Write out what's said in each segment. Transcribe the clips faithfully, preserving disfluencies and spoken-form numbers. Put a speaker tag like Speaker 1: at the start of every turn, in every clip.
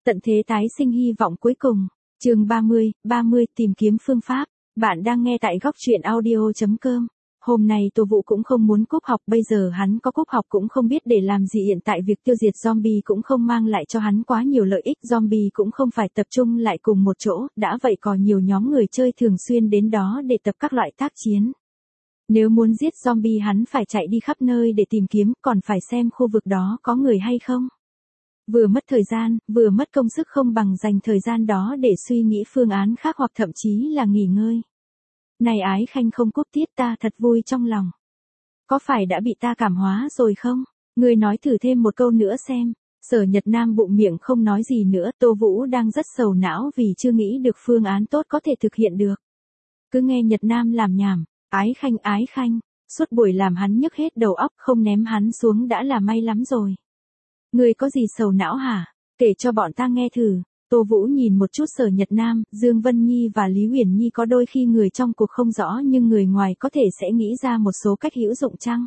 Speaker 1: Tận thế tái sinh hy vọng cuối cùng. Chương ba mươi, ba mươi tìm kiếm phương pháp. Bạn đang nghe tại góc truyện audio chấm com. Hôm nay Tô Vũ cũng không muốn cúp học, bây giờ hắn có cúp học cũng không biết để làm gì, hiện tại việc tiêu diệt zombie cũng không mang lại cho hắn quá nhiều lợi ích, zombie cũng không phải tập trung lại cùng một chỗ, đã vậy có nhiều nhóm người chơi thường xuyên đến đó để tập các loại tác chiến. Nếu muốn giết zombie hắn phải chạy đi khắp nơi để tìm kiếm, còn phải xem khu vực đó có người hay không. Vừa mất thời gian, vừa mất công sức, không bằng dành thời gian đó để suy nghĩ phương án khác hoặc thậm chí là nghỉ ngơi. Này Ái Khanh không cúp tiết, ta thật vui trong lòng. Có phải đã bị ta cảm hóa rồi không? Ngươi nói thử thêm một câu nữa xem. Sở Nhật Nam bụng miệng không nói gì nữa, Tô Vũ đang rất sầu não vì chưa nghĩ được phương án tốt có thể thực hiện được. Cứ nghe Nhật Nam làm nhảm, Ái Khanh Ái Khanh, suốt buổi làm hắn nhức hết đầu óc, không ném hắn xuống đã là may lắm rồi. Ngươi có gì sầu não hả? Kể cho bọn ta nghe thử. Tô Vũ nhìn một chút Sở Nhật Nam, Dương Vân Nhi và Lý Uyển Nhi, có đôi khi người trong cuộc không rõ nhưng người ngoài có thể sẽ nghĩ ra một số cách hữu dụng chăng?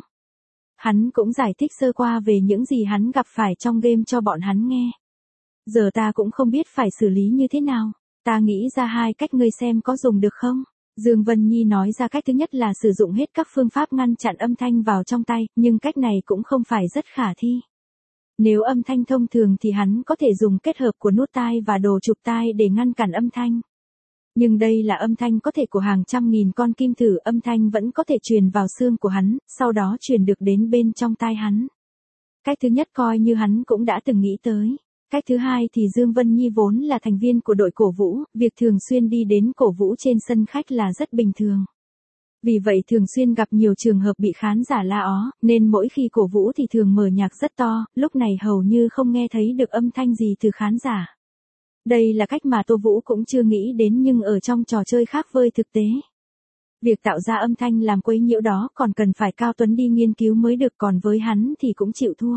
Speaker 1: Hắn cũng giải thích sơ qua về những gì hắn gặp phải trong game cho bọn hắn nghe. Giờ ta cũng không biết phải xử lý như thế nào. Ta nghĩ ra hai cách, ngươi xem có dùng được không? Dương Vân Nhi nói ra cách thứ nhất là sử dụng hết các phương pháp ngăn chặn âm thanh vào trong tay, nhưng cách này cũng không phải rất khả thi. Nếu âm thanh thông thường thì hắn có thể dùng kết hợp của nút tai và đồ chụp tai để ngăn cản âm thanh. Nhưng đây là âm thanh có thể của hàng trăm nghìn con kim thử, âm thanh vẫn có thể truyền vào xương của hắn, sau đó truyền được đến bên trong tai hắn. Cách thứ nhất coi như hắn cũng đã từng nghĩ tới. Cách thứ hai thì Dương Vân Nhi vốn là thành viên của đội cổ vũ, việc thường xuyên đi đến cổ vũ trên sân khách là rất bình thường. Vì vậy thường xuyên gặp nhiều trường hợp bị khán giả la ó, nên mỗi khi cổ vũ thì thường mở nhạc rất to, lúc này hầu như không nghe thấy được âm thanh gì từ khán giả. Đây là cách mà Tô Vũ cũng chưa nghĩ đến, nhưng ở trong trò chơi khác với thực tế. Việc tạo ra âm thanh làm quấy nhiễu đó còn cần phải Cao Tuấn đi nghiên cứu mới được, còn với hắn thì cũng chịu thua.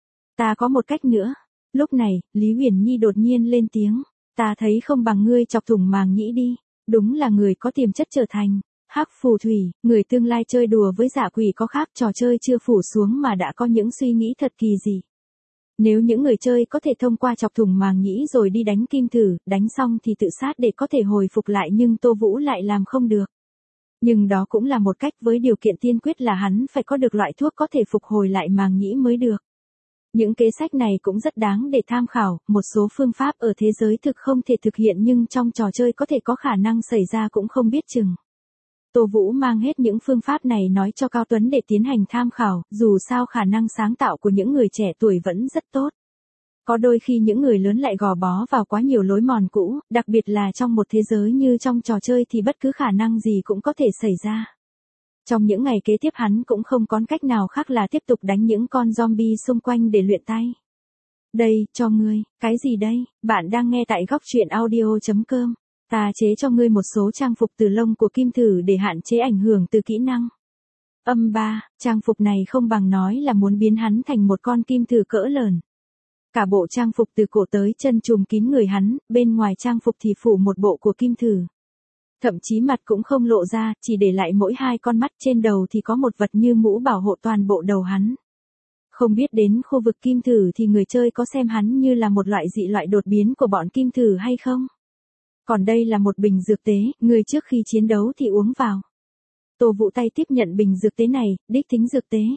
Speaker 1: Ta có một cách nữa. Lúc này, Lý Uyển Nhi đột nhiên lên tiếng. Ta thấy không bằng ngươi chọc thủng màng nhĩ đi. Đúng là người có tiềm chất trở thành hắc phù thủy, người tương lai chơi đùa với dã quỷ có khác, trò chơi chưa phủ xuống mà đã có những suy nghĩ thật kỳ dị. Nếu những người chơi có thể thông qua chọc thủng màng nhĩ rồi đi đánh kim thử, đánh xong thì tự sát để có thể hồi phục lại, nhưng Tô Vũ lại làm không được. Nhưng đó cũng là một cách, với điều kiện tiên quyết là hắn phải có được loại thuốc có thể phục hồi lại màng nhĩ mới được. Những kế sách này cũng rất đáng để tham khảo, một số phương pháp ở thế giới thực không thể thực hiện nhưng trong trò chơi có thể có khả năng xảy ra cũng không biết chừng. Tô Vũ mang hết những phương pháp này nói cho Cao Tuấn để tiến hành tham khảo, dù sao khả năng sáng tạo của những người trẻ tuổi vẫn rất tốt. Có đôi khi những người lớn lại gò bó vào quá nhiều lối mòn cũ, đặc biệt là trong một thế giới như trong trò chơi thì bất cứ khả năng gì cũng có thể xảy ra. Trong những ngày kế tiếp hắn cũng không có cách nào khác là tiếp tục đánh những con zombie xung quanh để luyện tay. Đây, cho ngươi, cái gì đây? Bạn đang nghe tại góc truyện audio chấm com. Ta chế cho ngươi một số trang phục từ lông của kim thử để hạn chế ảnh hưởng từ kỹ năng. Âm ba, trang phục này không bằng nói là muốn biến hắn thành một con kim thử cỡ lớn. Cả bộ trang phục từ cổ tới chân trùm kín người hắn, bên ngoài trang phục thì phủ một bộ của kim thử. Thậm chí mặt cũng không lộ ra, chỉ để lại mỗi hai con mắt, trên đầu thì có một vật như mũ bảo hộ toàn bộ đầu hắn. Không biết đến khu vực kim thử thì người chơi có xem hắn như là một loại dị loại đột biến của bọn kim thử hay không? Còn đây là một bình dược tế, người trước khi chiến đấu thì uống vào. Tô Vũ tay tiếp nhận bình dược tế này, đích tính dược tế.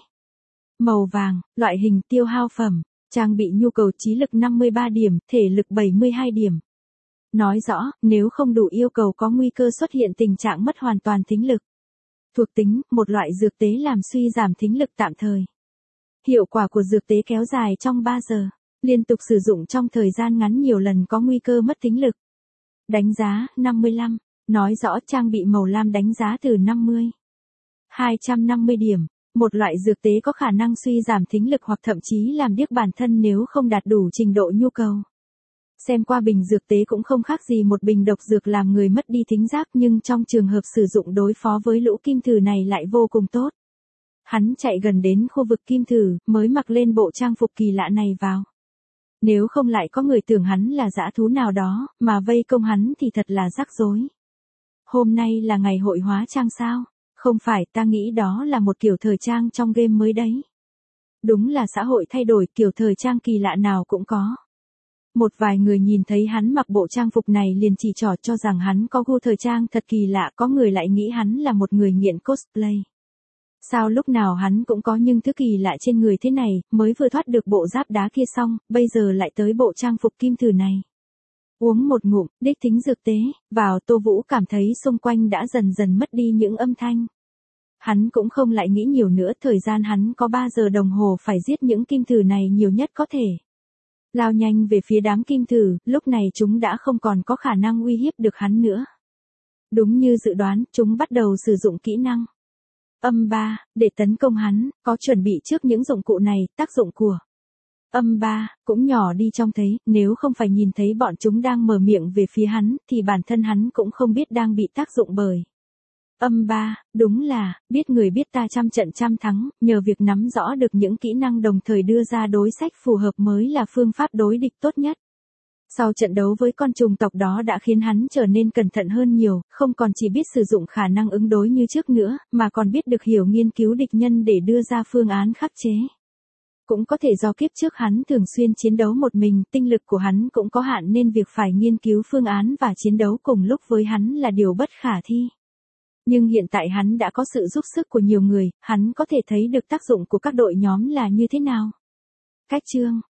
Speaker 1: Màu vàng, loại hình tiêu hao phẩm, trang bị nhu cầu trí lực năm mươi ba điểm, thể lực bảy mươi hai điểm. Nói rõ, nếu không đủ yêu cầu có nguy cơ xuất hiện tình trạng mất hoàn toàn thính lực. Thuộc tính, một loại dược tế làm suy giảm thính lực tạm thời. Hiệu quả của dược tế kéo dài trong ba giờ, liên tục sử dụng trong thời gian ngắn nhiều lần có nguy cơ mất thính lực. Đánh giá, năm mươi lăm, nói rõ trang bị màu lam đánh giá từ năm mươi. hai trăm năm mươi điểm, một loại dược tế có khả năng suy giảm thính lực hoặc thậm chí làm điếc bản thân nếu không đạt đủ trình độ nhu cầu. Xem qua bình dược tế cũng không khác gì một bình độc dược làm người mất đi thính giác, nhưng trong trường hợp sử dụng đối phó với lũ kim thử này lại vô cùng tốt. Hắn chạy gần đến khu vực kim thử, mới mặc lên bộ trang phục kỳ lạ này vào. Nếu không lại có người tưởng hắn là dã thú nào đó, mà vây công hắn thì thật là rắc rối. Hôm nay là ngày hội hóa trang sao? Không phải, ta nghĩ đó là một kiểu thời trang trong game mới đấy. Đúng là xã hội thay đổi, kiểu thời trang kỳ lạ nào cũng có. một vài người nhìn thấy hắn mặc bộ trang phục này liền chỉ trỏ cho rằng hắn có gu thời trang thật kỳ lạ, có người lại nghĩ hắn là một người nghiện cosplay. Sao lúc nào hắn cũng có những thứ kỳ lạ trên người thế này, mới vừa thoát được bộ giáp đá kia xong, bây giờ lại tới bộ trang phục kim thử này. Uống một ngụm, đích thính dược tế, vào Tô Vũ cảm thấy xung quanh đã dần dần mất đi những âm thanh. Hắn cũng không lại nghĩ nhiều nữa, thời gian hắn có ba giờ đồng hồ phải giết những kim thử này nhiều nhất có thể. Lao nhanh về phía đám kim thử, lúc này chúng đã không còn có khả năng uy hiếp được hắn nữa. Đúng như dự đoán, chúng bắt đầu sử dụng kỹ năng âm ba, để tấn công hắn, có chuẩn bị trước những dụng cụ này, tác dụng của âm ba cũng nhỏ đi trông thấy, nếu không phải nhìn thấy bọn chúng đang mở miệng về phía hắn, thì bản thân hắn cũng không biết đang bị tác dụng bởi âm ba, đúng là, biết người biết ta trăm trận trăm thắng, nhờ việc nắm rõ được những kỹ năng đồng thời đưa ra đối sách phù hợp mới là phương pháp đối địch tốt nhất. Sau trận đấu với con trùng tộc đó đã khiến hắn trở nên cẩn thận hơn nhiều, không còn chỉ biết sử dụng khả năng ứng đối như trước nữa, mà còn biết được hiểu nghiên cứu địch nhân để đưa ra phương án khắc chế. Cũng có thể do kiếp trước hắn thường xuyên chiến đấu một mình, tinh lực của hắn cũng có hạn nên việc phải nghiên cứu phương án và chiến đấu cùng lúc với hắn là điều bất khả thi. Nhưng hiện tại hắn đã có sự giúp sức của nhiều người, hắn có thể thấy được tác dụng của các đội nhóm là như thế nào. Cách chương